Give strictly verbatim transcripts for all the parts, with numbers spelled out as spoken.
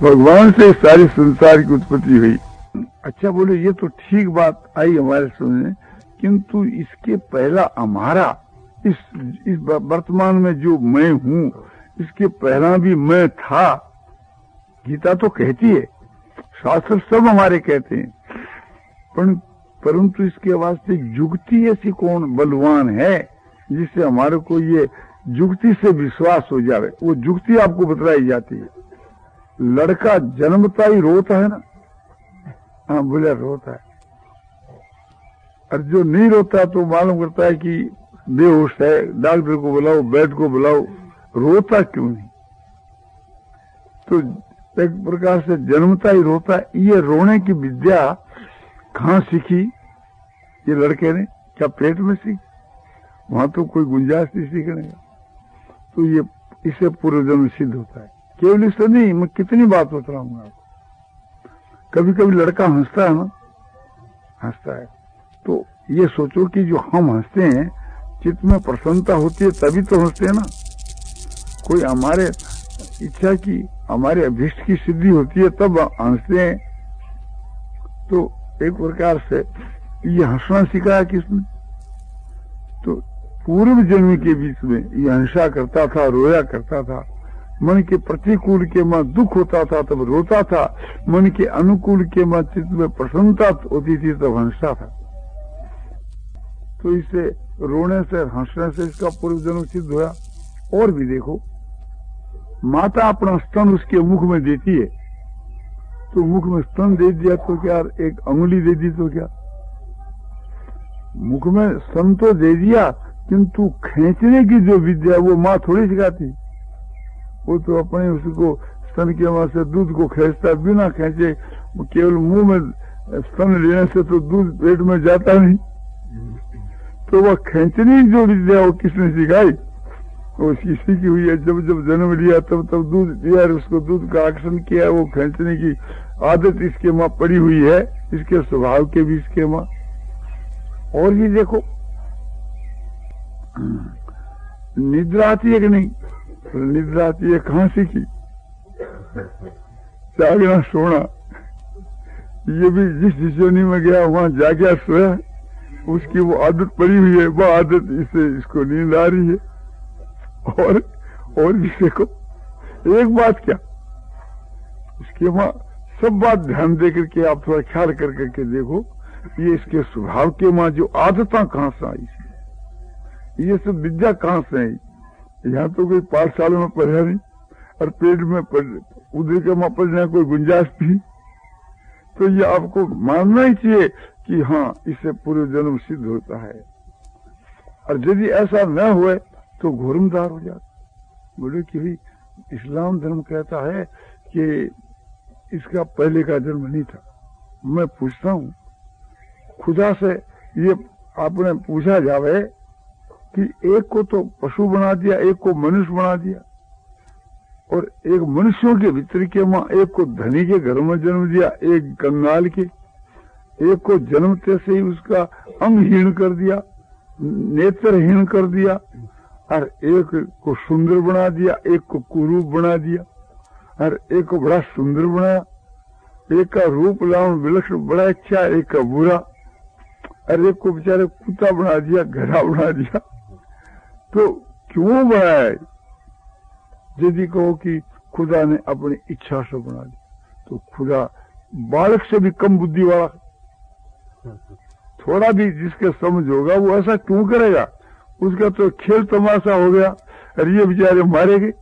भगवान से सारी संसार की उत्पत्ति हुई। अच्छा बोले ये तो ठीक बात आई हमारे समझ में, किंतु इसके पहला हमारा इस इस वर्तमान में जो मैं हूँ, इसके पहला भी मैं था। गीता तो कहती है, शास्त्र सब हमारे कहते हैं, पर, परंतु इसके वास्ते युक्ति ऐसी कौन बलवान है जिससे हमारे को ये युक्ति से विश्वास हो जावे। वो युक्ति आपको बतलाई जाती है। लड़का जन्मता ही रोता है ना, हाँ बोले रोता है, और जो नहीं रोता तो मालूम करता है कि बेहोश है, डॉक्टर को बुलाओ, बेड को बुलाओ। रोता क्यों नहीं? तो एक प्रकार से जन्मता ही रोता है। ये रोने की विद्या कहाँ सीखी ये लड़के ने? क्या पेट में सीखी? वहां तो कोई गुंजाइश नहीं सीखने का। तो ये इसे पूर्व जन्म सिद्ध होता है। केवल इससे नहीं, मैं कितनी बात बता रहा हूँ आपको। कभी कभी लड़का हंसता है ना, हंसता है तो ये सोचो कि जो हम हंसते हैं, चित्त में प्रसन्नता होती है तभी तो हंसते हैं ना। कोई हमारे इच्छा की, हमारे अभीष्ट की सिद्धि होती है तब हंसते हैं। तो एक प्रकार से ये हंसना सिखाया किसने? तो पूर्व जन्म के बीच में ये हंसा करता था, रोया करता था। मन के प्रतिकूल के मां दुख होता था तब रोता था, मन के अनुकूल के मां चित्त में प्रसन्नता होती थी तब हंसता था। तो इससे रोने से हंसने से इसका पूर्व जन्म सिद्ध हुआ। और भी देखो, माता अपना स्तन उसके मुख में देती है, तो मुख में स्तन दे दिया तो क्या, एक अंगुली दे दी तो क्या, मुख में स्तन तो दे दिया, किंतु खींचने की जो विद्या वो माँ थोड़ी सिखाती। वो तो अपने उसको स्तन के माँ से दूध को खींचता, बिना खींचे केवल मुंह में स्तन लेने से तो दूध पेट में जाता नहीं। तो वह खींचने की जो विद्या वो किसने सिखाई? वो किसी की हुई है। जब जब जन्म लिया तब तब दूध दिया, उसको दूध का आकर्षण किया। वो खींचने की आदत इसके माँ पड़ी हुई है, इसके स्वभाव के भी इसके माँ। और भी देखो, निद्रा आती है कि नहीं? निद्रा आती है, कहाँ सीखी? जागना सोना। ये भी जिस जिसोनी में गया वहां जागया सोया, उसकी वो आदत पड़ी हुई है, वो आदत इससे इसको नींद आ रही है। और और भी देखो, एक बात क्या, इसके वहां सब बात ध्यान दे करके आप थोड़ा ख्याल कर करके देखो, ये इसके स्वभाव के मां जो आदतें कहां से आई, ये सब विद्या कहां से आई? यहाँ तो कोई पाठशाला में पढ़ा नहीं, और पेट में उधर के मां पढ़ने कोई गुंजाइश थी। तो ये आपको मानना ही चाहिए कि हाँ, इससे पूर्व जन्म सिद्ध होता है। और यदि ऐसा न हुए तो घोरमदार हो जाता। बोले कि भाई इस्लाम धर्म कहता है कि इसका पहले का जन्म नहीं था। मैं पूछता हूँ खुदा से, ये आपने पूछा जावे कि एक को तो पशु बना दिया, एक को मनुष्य बना दिया, और एक मनुष्यों के भीतर के मां एक को धनी के घर में जन्म दिया, एक कंगाल के, एक को जन्मते से ही उसका अंगहीन कर दिया, नेत्रहीन कर दिया, और एक को सुंदर बना दिया, एक को कुरूप बना दिया, और एक को बड़ा सुंदर बनाया, एक का रूप लाउन विलक्षण बड़ा अच्छा, एक का बुरा, और एक को बेचारे कुत्ता बना दिया, घड़ा बना दिया। तो क्यों बनाया? यदि कहो कि खुदा ने अपनी इच्छा से बना दिया, तो खुदा बालक से भी कम बुद्धि वाला, थोड़ा भी जिसके समझ होगा वो ऐसा क्यों करेगा? उसका तो खेल तमाशा हो गया, और ये बेचारे मारे गए।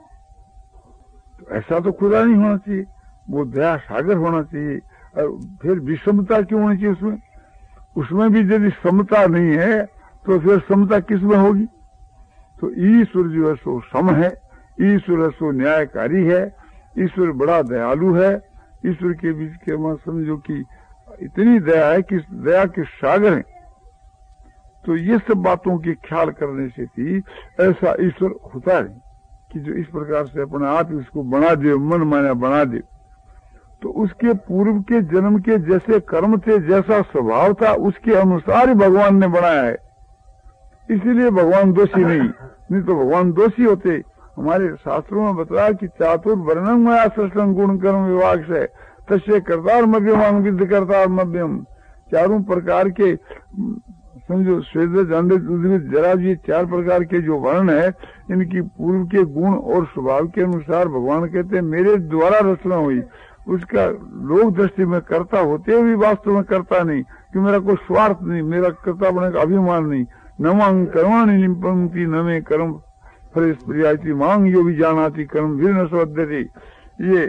तो ऐसा तो खुदा नहीं होना चाहिए, वो दया सागर होना चाहिए। और फिर विषमता क्यों होनी चाहिए उसमें? उसमें भी यदि समता नहीं है तो फिर समता किस में होगी? तो ईश्वर जो है सो सम है, ईश्वर सो न्यायकारी है, ईश्वर बड़ा दयालु है। ईश्वर के बीच के मां समझो कि इतनी दया है कि दया के सागर हैं। तो ये सब बातों की ख्याल करने से थी, ऐसा ईश्वर होता नहीं कि जो इस प्रकार से अपने आप इसको बना दे, मन माना बना दे। तो उसके पूर्व के जन्म के जैसे कर्म थे, जैसा स्वभाव था, उसके अनुसार ही भगवान ने बनाया है। इसीलिए भगवान दोषी नहीं, नहीं तो भगवान दोषी होते। हमारे शास्त्रों में बताया कि चातुर वर्णन में सृष्टं गुण कर्म विभाग से तस्य करतार मध्यम विद्ध करतार मध्यम। चारों प्रकार के समझो स्वेद अंडित उद्भिद जरा ये चार प्रकार के जो वर्ण है, इनकी पूर्व के गुण और स्वभाव के अनुसार भगवान कहते हैं मेरे द्वारा रचना हुई। उसका लोक दृष्टि में कर्ता होते हुए वास्तव में करता नहीं, कि मेरा कोई स्वार्थ नहीं, मेरा कर्ता बने का अभिमान नहीं। न मांग कर्माणि निपंक्ति न में कर्म फल प्रियाति मांग यो भी जानाति कर्म भी न स्वद्यति। ये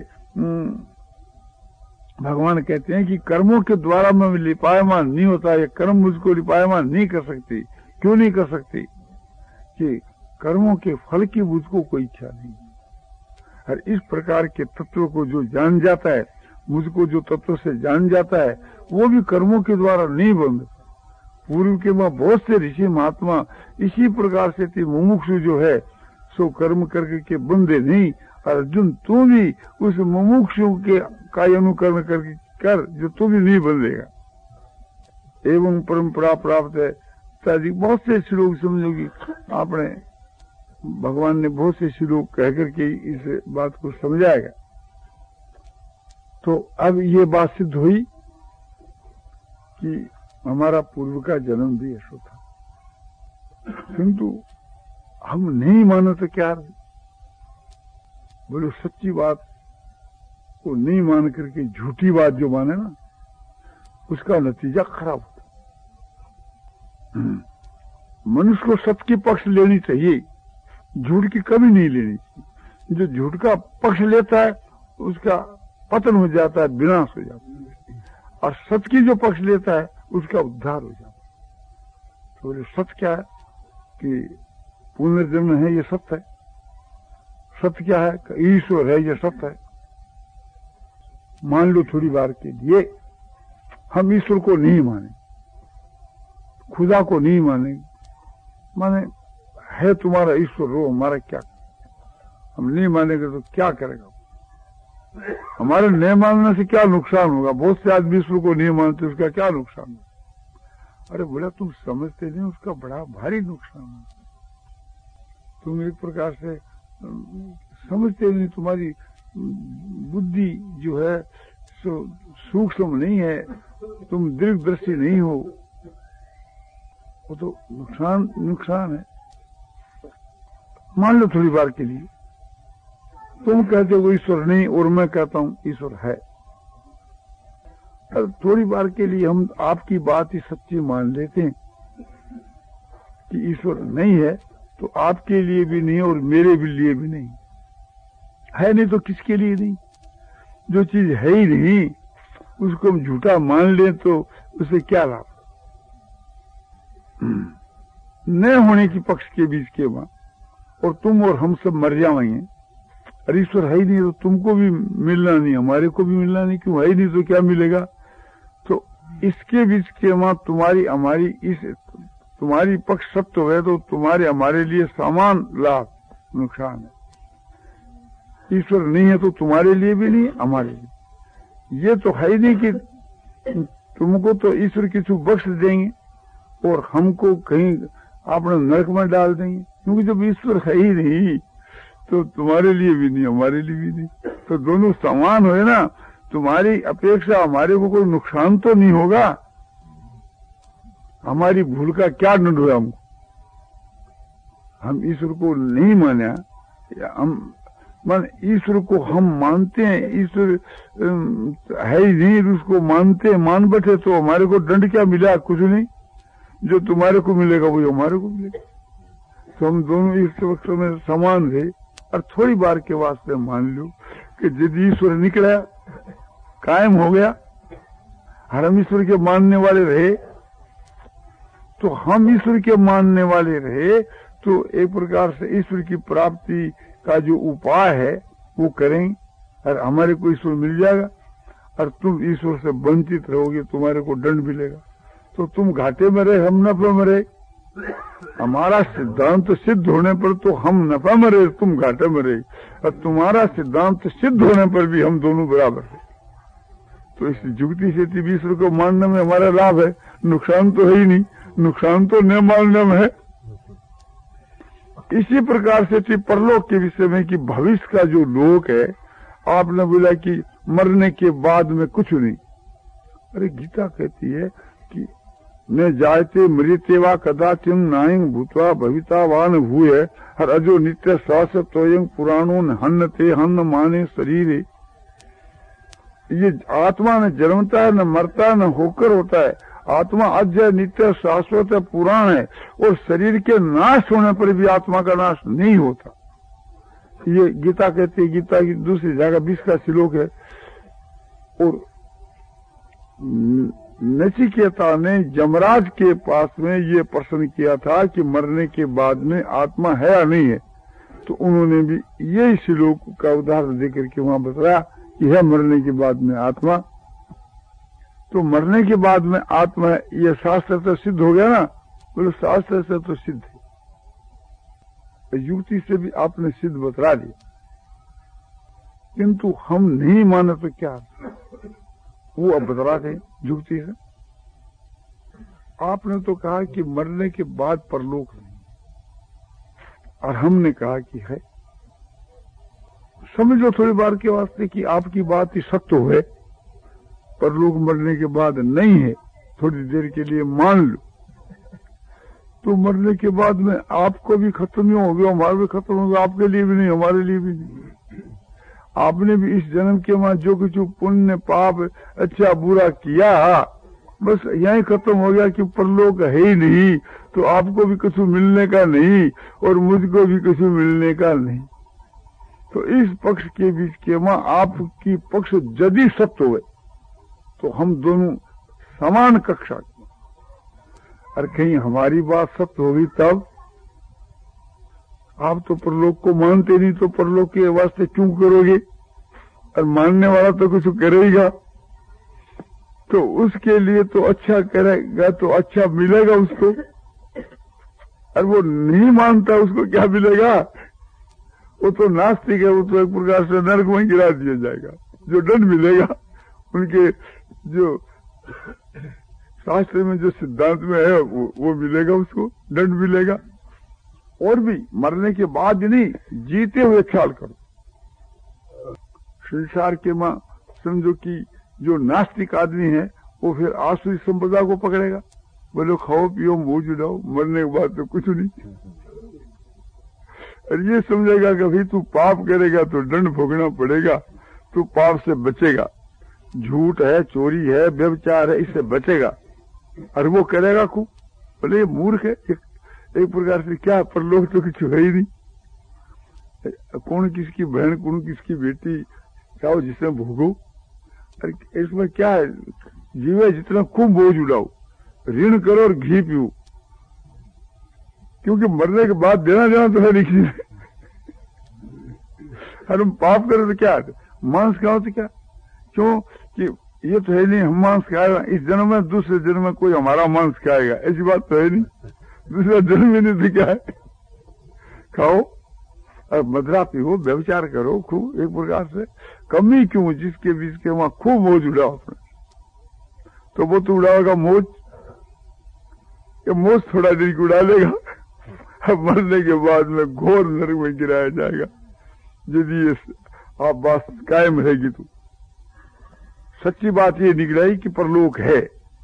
भगवान कहते हैं कि कर्मों के द्वारा मैं लिपायमान नहीं होता, ये कर्म मुझको लिपायमान नहीं कर सकती। क्यों नहीं कर सकती? कि कर्मों के फल की मुझको कोई इच्छा नहीं। और इस प्रकार के तत्व को जो जान जाता है, मुझको जो तत्व से जान जाता है, वो भी कर्मों के द्वारा नहीं बंध। पूर्व के वहां बहुत से ऋषि महात्मा इसी प्रकार से थी, मुमुक्षु जो है सो कर्म करके के बंधे नहीं। अर्जुन तू भी उस मुमुक्षु के का अनुकरण करके कर जो तू भी नहीं बंधेगा। एवं परंपरा प्राप्त है इत्यादि बहुत से श्लोक समझोगी आपने, भगवान ने बहुत से श्लोक कहकर के इस बात को समझाएगा। तो अब ये बात सिद्ध हुई कि हमारा पूर्व का जन्म भी ऐसा था, किंतु हम नहीं मानो तो क्या? बोलो सच्ची बात को नहीं मान करके झूठी बात जो माने ना, उसका नतीजा खराब होता। मनुष्य को सत्य की पक्ष लेनी चाहिए, झूठ की कभी नहीं लेनी चाहिए। जो झूठ का पक्ष लेता है उसका पतन हो जाता है, विनाश हो जाता है, और सत्य की जो पक्ष लेता है उसका उद्धार हो जाता है। तो बोले सत्य क्या है? कि पुनर्जन्म है, ये सत्य है। सत्य क्या है? ईश्वर है, ये सत्य है। मान लो थोड़ी बार के लिए हम ईश्वर को नहीं माने, खुदा को नहीं माने, माने है तुम्हारा ईश्वर रो, हमारा क्या? हम नहीं मानेंगे तो क्या करेगा? हमारे नहीं मानने से क्या नुकसान होगा? बहुत से आदमी ईश्वर को नहीं मानते, उसका क्या नुकसान होगा? अरे बोला तुम समझते नहीं, उसका बड़ा भारी नुकसान है। तुम एक प्रकार से समझते नहीं, तुम्हारी बुद्धि जो है सो सूक्ष्म नहीं है, तुम दीर्घदर्शी नहीं हो, वो तो नुकसान नुकसान है। मान लो थोड़ी बार के लिए तुम कहते हो ईश्वर नहीं और मैं कहता हूं ईश्वर है। अब थोड़ी बार के लिए हम आपकी बात ही सच्ची मान लेते हैं कि ईश्वर नहीं है, तो आपके लिए भी नहीं और मेरे भी लिए भी नहीं है। नहीं तो किसके लिए नहीं? जो चीज है ही नहीं उसको हम झूठा मान लें तो उसे क्या लाभ? न होने की पक्ष के बीच के वहां और तुम और हम सब मर जाएंगे। अरे ईश्वर है ही नहीं तो तुमको भी मिलना नहीं, हमारे को भी मिलना नहीं, क्यों? है ही नहीं तो क्या मिलेगा? तो इसके बीच के वहां तुम्हारी हमारी इस तुम्हारी पक्ष सत्य है तो तुम्हारे हमारे लिए समान लाभ नुकसान है। ईश्वर नहीं है तो तुम्हारे लिए भी नहीं, हमारे लिए। ये तो है ही नहीं कि तुमको तो ईश्वर किसी बख्श देंगे और हमको कहीं आपने नरक में डाल देंगे, क्योंकि जब ईश्वर है ही नहीं तो तुम्हारे लिए भी नहीं, हमारे लिए भी नहीं, तो दोनों समान हुए ना। तुम्हारी अपेक्षा हमारे को कोई नुकसान तो नहीं होगा। हमारी भूल का क्या दंड हुआ हमको? हम ईश्वर को नहीं माने, हम मान ईश्वर को हम मानते हैं, ईश्वर है ही नहीं उसको मानते मान बैठे, तो हमारे को दंड क्या मिला? कुछ नहीं। जो तुम्हारे को मिलेगा वही हमारे को मिलेगा। तो हम दोनों इस वक्त में समान थे। और थोड़ी बार के वास्ते मान लो कि यदि ईश्वर निकला, कायम हो गया, हर हम ईश्वर के मानने वाले रहे, तो हम ईश्वर के मानने वाले रहे तो एक प्रकार से ईश्वर की प्राप्ति का जो उपाय है वो करेंगे और हमारे को ईश्वर मिल जाएगा। और तुम ईश्वर से वंचित रहोगे, तुम्हारे को दंड मिलेगा। तो तुम घाटे में रहे, हम नफे में रहे। हमारा सिद्धांत सिद्ध होने पर तो हम नफा में रहे, तुम घाटे में रहे, और तुम्हारा सिद्धांत सिद्ध होने पर भी हम दोनों बराबर है। तो इस जुक्ति से ईश्वर को मानने में हमारा लाभ है, नुकसान तो है ही नहीं। नुकसान तो न मानने में है। इसी प्रकार से थी परलोक के विषय में कि भविष्य का जो लोक है, आपने बोला कि मरने के बाद में कुछ नहीं। अरे गीता कहती है कि न जायते मृत्य वा कदाचिन नायं भूतवा भवितावान भूय हर अजो नित्य शाश्वतोयं पुराणों न हन्नते हन्न माने शरीर। ये आत्मा न जन्मता है, न मरता है, न होकर होता है। आत्मा अजय नित्य शाश्वत है, पुराण है, और शरीर के नाश होने पर भी आत्मा का नाश नहीं होता। ये गीता कहती है, गीता की दूसरी जगह बीस का श्लोक है। और नचिकेता ने यमराज के पास में ये प्रश्न किया था कि मरने के बाद में आत्मा है या नहीं है, तो उन्होंने भी यही श्लोक का उदाहरण देकर के वहां बताया कि है मरने के बाद में आत्मा। तो मरने के बाद में आत्मा है, ये शास्त्र से सिद्ध हो गया ना। बोले शास्त्र से तो सिद्ध है, युक्ति से भी आपने सिद्ध बतला दिया, किंतु हम नहीं माने तो क्या, वो अब बतला दें युक्ति से। आपने तो कहा कि मरने के बाद परलोक नहीं, और हमने कहा कि है। समझ लो थोड़ी बार के वास्ते कि आपकी बात ही सत्य है, परलोक मरने के बाद नहीं है, थोड़ी देर के लिए मान लो। तो मरने के बाद में आपको भी खत्म ही हो गया, हमारा भी खत्म हो गया, आपके लिए भी नहीं, हमारे लिए भी नहीं। आपने भी इस जन्म के वहां जो कुछ पुण्य पाप अच्छा बुरा किया, बस यही खत्म हो गया कि परलोक है ही नहीं, तो आपको भी कुछ मिलने का नहीं और मुझको भी कुछ मिलने का नहीं। तो इस पक्ष के बीच के वहां आपकी पक्ष यदि सत्य हुए तो हम दोनों समान कक्षा के, और कहीं हमारी बात सत्य होगी तब। आप तो परलोक को मानते नहीं, तो परलोक के वास्ते क्यों करोगे? और मानने वाला तो कुछ करेगा, तो उसके लिए तो अच्छा करेगा तो अच्छा मिलेगा उसको, और वो नहीं मानता उसको क्या मिलेगा? वो तो नास्तिक है, वो तो एक प्रकार से नरक में गिरा दिया जाएगा। जो दंड मिलेगा उनके जो शास्त्र में जो सिद्धांत में है वो, वो मिलेगा, उसको दंड मिलेगा। और भी मरने के बाद नहीं, जीते हुए ख्याल करो। संसार के मां समझो कि जो नास्तिक आदमी है वो फिर आसुरी संपदा को पकड़ेगा, बोलो खाओ पियो मौज उड़ाओ, मरने के बाद तो कुछ नहीं। और ये समझेगा कि भाई तू पाप करेगा तो दंड भोगना पड़ेगा, तू पाप से बचेगा, झूठ है, चोरी है, व्यभिचार है, इससे बचेगा, और वो करेगा खूब। बोले ये मूर्ख है, एक, एक प्रकार से क्या परलोक तो कुछ है ही नहीं। कौन किसकी बहन, कौन किसकी बेटी, चाहो जिसमें भोगो, इसमें क्या है? जीवे जितना खूब बोझ उड़ाओ, ऋण करो और घी पियो, क्योंकि मरने के बाद देना देना तो है नहीं। और हम पाप करें तो क्या, मांस खाओ तो क्या, क्यों कि ये तो है नहीं हम मांस खाएगा इस जन्म में, दूसरे जन्म में कोई हमारा मांस खाएगा, ऐसी बात तो है नहीं। दूसरा जन्म ही नहीं तो क्या है, खाओ और मदरा पियो, व्यभिचार करो खूब, एक प्रकार से कमी क्यों, जिसके बीच के वहां खूब मौज उड़ाओ अपने। तो वो तो उड़ाएगा मौज, ये मौज थोड़ा देर उड़ा लेगा, अब मरने के बाद में घोर नरक में गिराया जाएगा, यदि ये आप बात कायम रहेगी तो। सच्ची बात ये निकलाई कि परलोक है,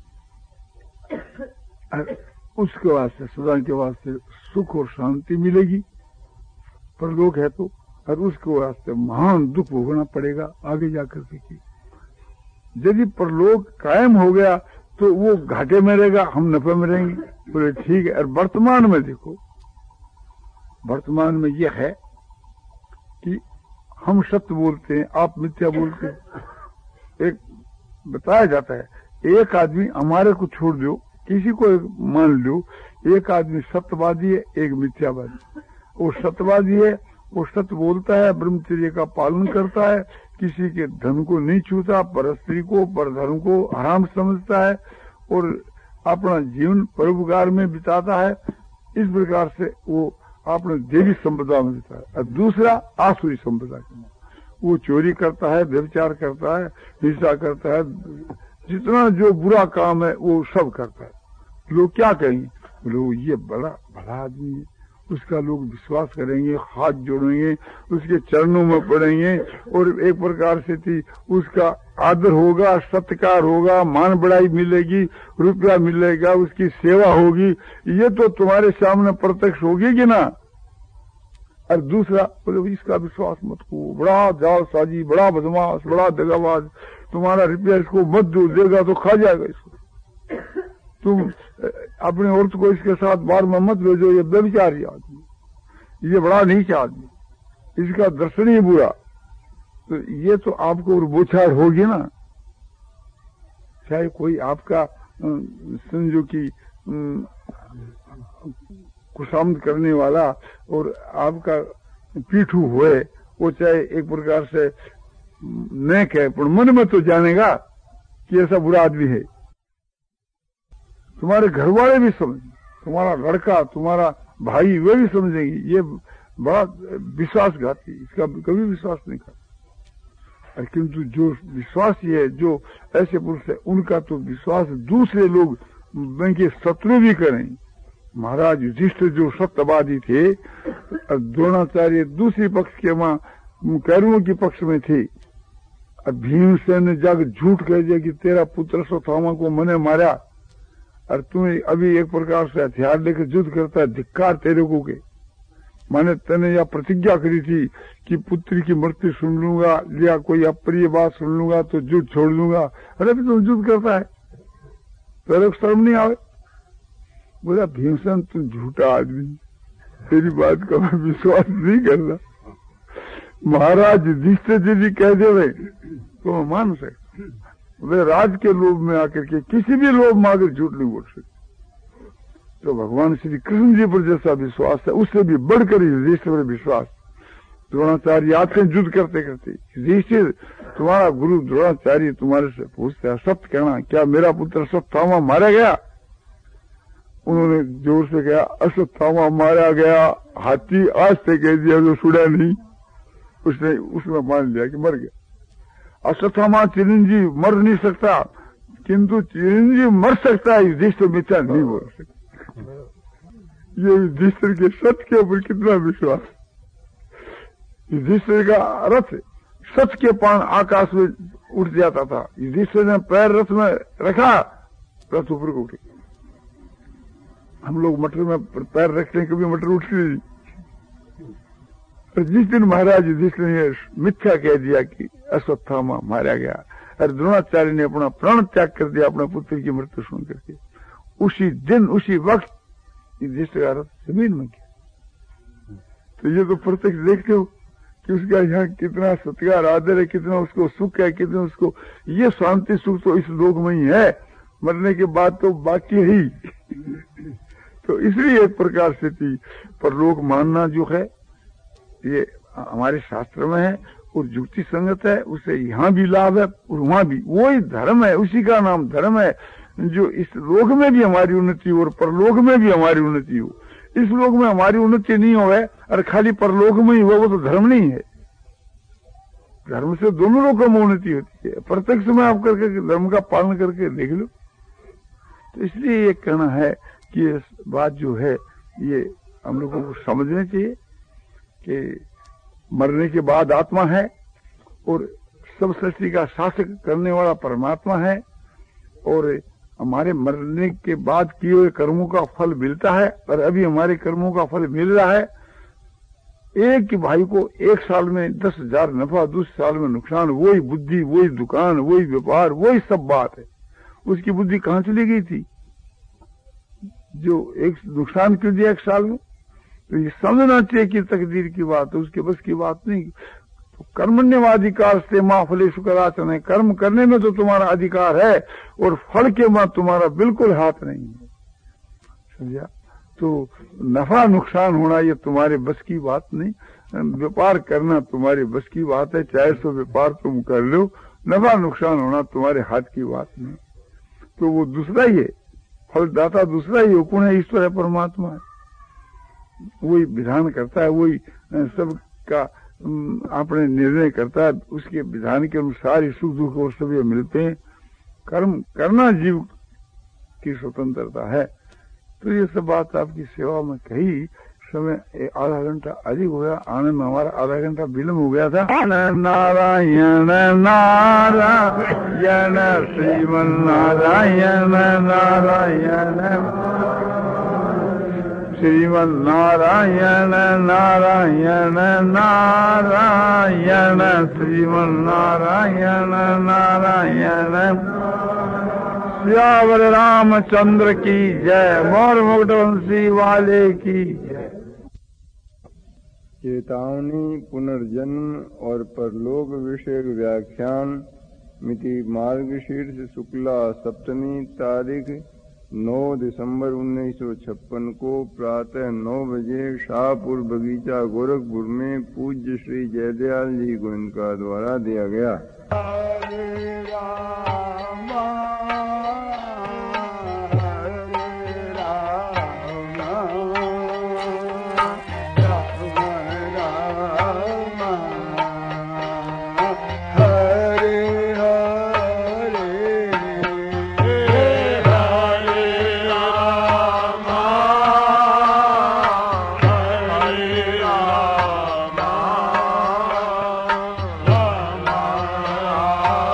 उसके वास्ते सदा के वास्ते सुख और शांति मिलेगी, परलोक है तो, और उसके वास्ते महान दुख भोगना पड़ेगा आगे जाकर के। यदि परलोक कायम हो गया तो वो घाटे में रहेगा, हम नफे में रहेंगे। बोले ठीक है। और वर्तमान में देखो, वर्तमान में यह है कि हम सत्य बोलते हैं, आप मिथ्या बोलते हैं। एक बताया जाता है, एक आदमी हमारे को छोड़ दो, किसी को मान लो, एक आदमी सत्यवादी है, एक मिथ्यावादी। वो सत्यवादी है, वो सत्य बोलता है, ब्रह्मचर्य का पालन करता है, किसी के धन को नहीं छूता, पर स्त्री को, पर धर्म को हराम समझता है, और अपना जीवन परोपकार में बिताता है। इस प्रकार से वो अपने देवी संपदा में बिता है। और दूसरा आसुरी संपदा, वो चोरी करता है, व्यभिचार करता है, हिंसा करता है, जितना जो बुरा काम है वो सब करता है। लोग क्या कहेंगे, बोलो ये बड़ा भला आदमी है, उसका लोग विश्वास करेंगे, हाथ जोड़ेंगे, उसके चरणों में पड़ेंगे और एक प्रकार से थी उसका आदर होगा, सत्कार होगा, मान बढ़ाई मिलेगी, रुपया मिलेगा, उसकी सेवा होगी। ये तो तुम्हारे सामने प्रत्यक्ष होगी कि ना। और दूसरा बोले इसका विश्वास मत को, बड़ा जालसाजी, बड़ा बदमाश, बड़ा दगाबाज, तुम्हारा रुपया इसको मत दो, देगा तो खा जाएगा इसको। तुम अपने औरत को इसके साथ बार में मत भेजो, ये व्यभिचारी आदमी, ये बड़ा नीच आदमी, इसका दर्शन ही बुरा। तो ये तो आपको बोछार होगी ना। चाहे कोई आपका समझो कि खुशामद करने वाला और आपका पीठू हुए, वो चाहे एक प्रकार से न कहे पर मन में तो जानेगा कि ऐसा बुरा आदमी है। तुम्हारे घर वाले भी समझेंगे, तुम्हारा लड़का, तुम्हारा भाई, वे भी समझेंगे ये बड़ा विश्वासघाती, इसका कभी विश्वास नहीं करता। किंतु जो विश्वासी है, जो ऐसे पुरुष है, उनका तो विश्वास दूसरे लोग उनके शत्रु भी करें। महाराज युधिष्ठिर जो सत्यवादी थे, द्रोणाचार्य दूसरी पक्ष के वहां कौरवों के पक्ष में थे। भीमसेन ने जाकर झूठ कह दिया कि तेरा पुत्र अश्वत्थामा को मैंने मारा और तुम्हें अभी एक प्रकार से हथियार लेकर युद्ध करता है, धिक्कार तेरे को के। मैंने तेने यह प्रतिज्ञा करी थी कि पुत्री की मृत्यु सुन लूंगा या कोई अप्रिय बात सुन लूंगा तो युद्ध छोड़ दूंगा। अरे भी तुम युद्ध करता है, तेरे को शर्म नहीं आवे। बोला भीमसेन तुम झूठा आदमी, तेरी बात का मैं विश्वास नहीं करता। महाराज युधिष्ठिर जी कह दे तो मैं मान सकता, वे राज के लोभ में आकर के किसी भी लोभ में आकर झूठ नहीं बोल सकते। तो भगवान श्री कृष्ण जी पर जैसा विश्वास है, उससे भी बढ़कर युधिष्ठिर पर विश्वास। द्रोणाचार्य आते युद्ध करते करते, युधिष्ठिर तुम्हारा गुरु द्रोणाचार्य तुम्हारे से पूछते सत्य कहना, क्या मेरा पुत्र अश्वत्थामा मारा गया? उन्होंने जोर से कहा अश्वत्थामा मारा गया, हाथी आज से कह दिया जो सुना नहीं। उसने उसमें मान लिया कि मर गया। अश्वत्थामा चिरंजीव मर नहीं सकता, किंतु चिरंजीव मर सकता है, युधिष्ठिर मिथ्या नहीं बोल सकता। ये युधिष्ठिर के सत्य के ऊपर कितना विश्वास। युधिष्ठिर का रथ सत्य के पान आकाश में उठ जाता था, युधिष्ठिर ने पैर रथ में रखा, रथ ऊपर को उठे। हम लोग मटर में पैर रखते हैं, कभी मटर उठती नहीं। जिस दिन महाराज युधिष्ठिर ने मिथ्या कह दिया कि अश्वत्थामा मारा गया और द्रोणाचार्य ने अपना प्राण त्याग कर दिया अपने पुत्र की मृत्यु सुन करके, उसी दिन उसी वक्त युधिष्ठिर का रथ जमीन में गया। तो ये तो प्रत्यक्ष देखते हो कि उसका यहाँ कितना सत्कार आदर है, कितना उसको सुख है, कितना उसको ये शांति सुख तो इस लोक में ही है, मरने के बाद तो बाकी ही। तो इसलिए एक प्रकार से थी परलोक मानना जो है ये हमारे शास्त्र में है और युक्ति संगत है, उससे यहाँ भी लाभ है और वहां भी वही धर्म है, उसी का नाम धर्म है जो इस लोक में भी हमारी उन्नति हो और परलोक में भी हमारी उन्नति हो। इस लोक में हमारी उन्नति नहीं हो और खाली परलोक में ही हो, वो तो धर्म नहीं है। धर्म से दोनों लोगों में उन्नति होती है। प्रत्यक्ष में आप करके धर्म का पालन करके देख लो। तो इसलिए ये कहना है कि ये बात जो है ये हम लोगों को समझना चाहिए कि मरने के बाद आत्मा है और सब सृष्टि का शासक करने वाला परमात्मा है और हमारे मरने के बाद किए हुए कर्मों का फल मिलता है और अभी हमारे कर्मों का फल मिल रहा है। एक भाई को एक साल में दस हजार नफा, दूसरे साल में नुकसान, वही बुद्धि, वही दुकान, वही व्यापार, वही सब बात है। उसकी बुद्धि कहाँ चली गई थी जो एक नुकसान कर दिया एक साल में? तो ये समझना चाहिए कि तकदीर की बात है, उसके बस की बात नहीं। तो कर्मण्यवाधिकार से माँ फलेषु कदाचन है, कर्म करने में तो तुम्हारा अधिकार है और फल के माँ तुम्हारा बिल्कुल हाथ नहीं है। समझा? तो नफा नुकसान होना ये तुम्हारे बस की बात नहीं, व्यापार करना तुम्हारे बस की बात है, चाहे सो व्यापार तुम कर लो, नफा नुकसान होना तुम्हारे हाथ की बात नहीं। तो वो दूसरा ही है, फलदाता दूसरा ही, कौन है? ईश्वर है, परमात्मा है, वही विधान करता है, वही सबका अपने निर्णय करता है, उसके विधान के अनुसार ही सुख दुख और सभी मिलते हैं। कर्म करना जीव की स्वतंत्रता है। तो ये सब बात आपकी सेवा में कही, समय आधा घंटा अधिक हो गया, आने में हमारा आधा घंटा विलम्ब हो गया था। नारायण नारायण श्रीमन नारायण नारायण श्रीमन नारायण नारायण नारायण श्रीमन नारायण नारायण। श्यावर रामचंद्र की जय, मोर मुकुटवंशी वाले की जय। चेतावनी पुनर्जन्म और परलोक विषय व्याख्यान मिति मार्गशीर्ष शुक्ला सप्तमी तारीख नौ दिसंबर उन्नीस सौ छप्पन को प्रातः नौ बजे शाहपुर बगीचा गोरखपुर में पूज्य श्री जयदयाल जी गोइंका द्वारा दिया गया। Ram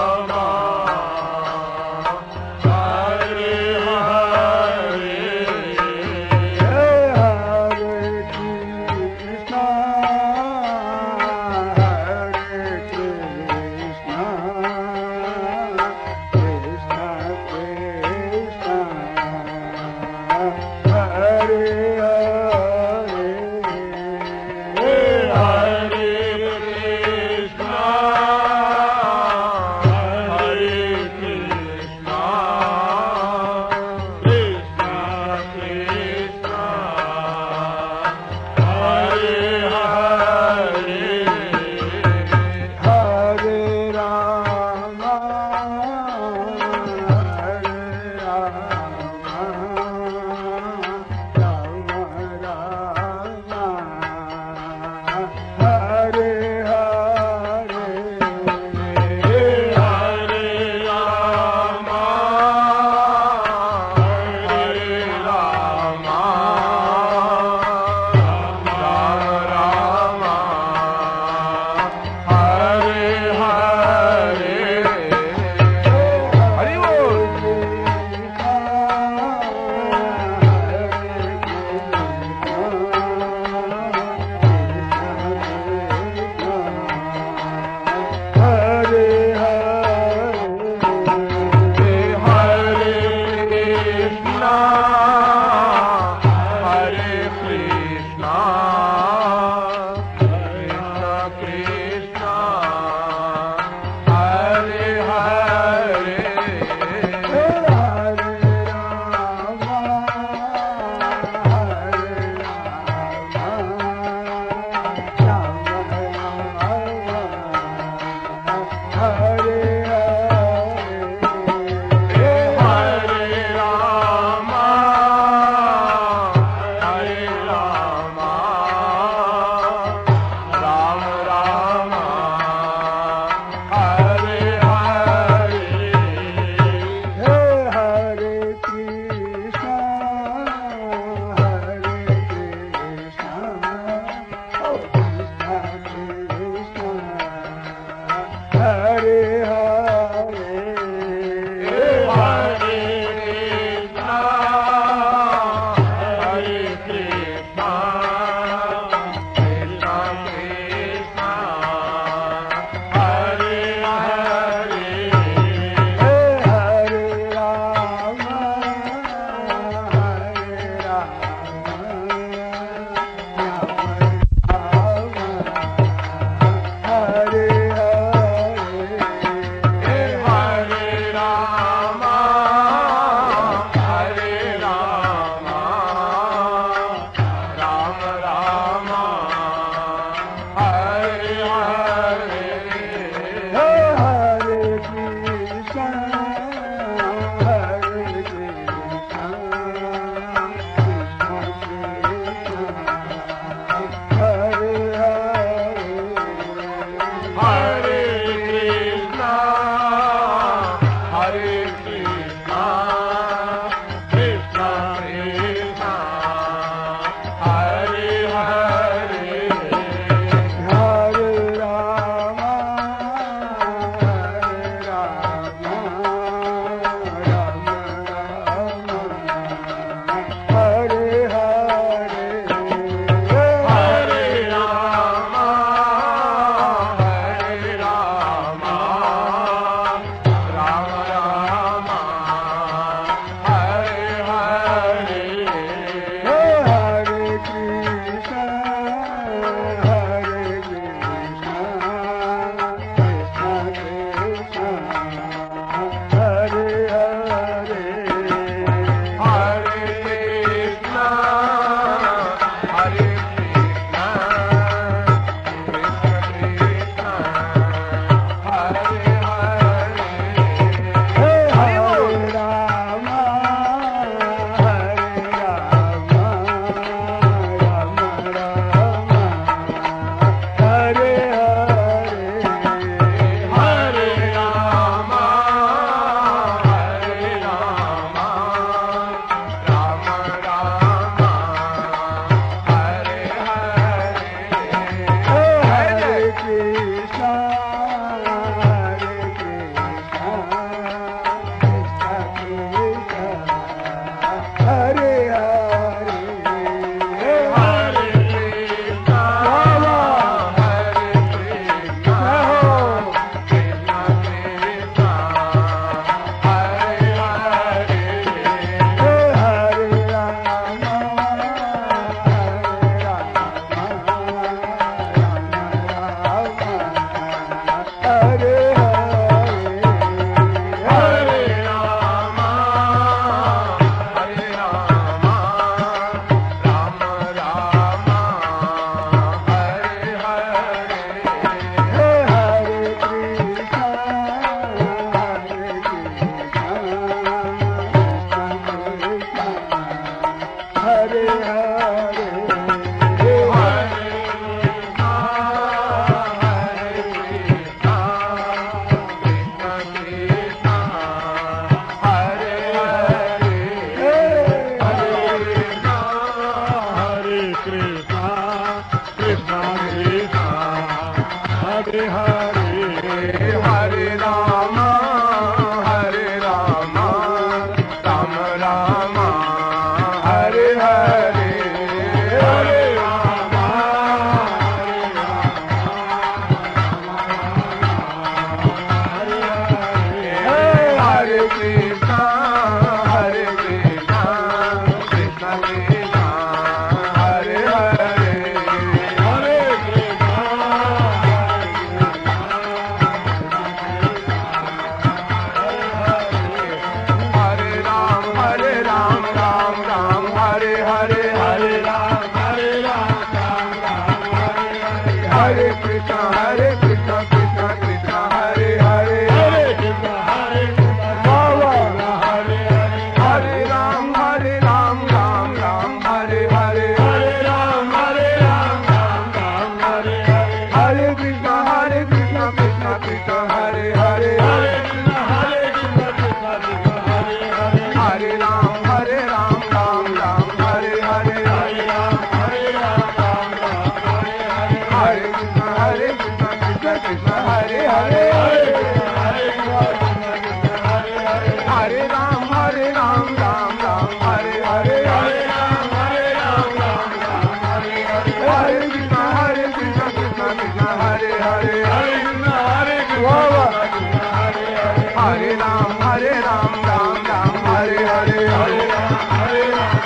हरे राम हरे राम राम राम हरे हरे हरे राम हरे राम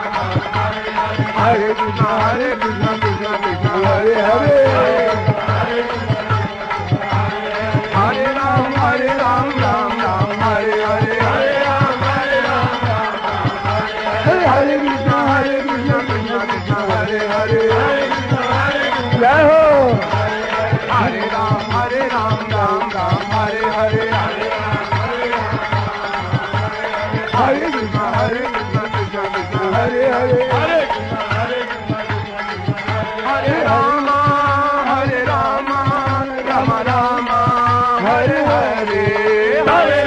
हरे कृष्णा हरे कृष्णा कृष्णा कृष्णा हरे हरे हरे राम हरे राम राम राम हरे हरे हरे राम हरे राम हरे कृष्णा हरे कृष्णा कृष्णा कृष्णा हरे हरे जय हो हरे राम हरे राम राम राम हरे हरे हरे कृष्णा हरे कृष्णा कृष्णा कृष्णा हरे हरे हरे राम हरे राम राम राम हरे हरे हरे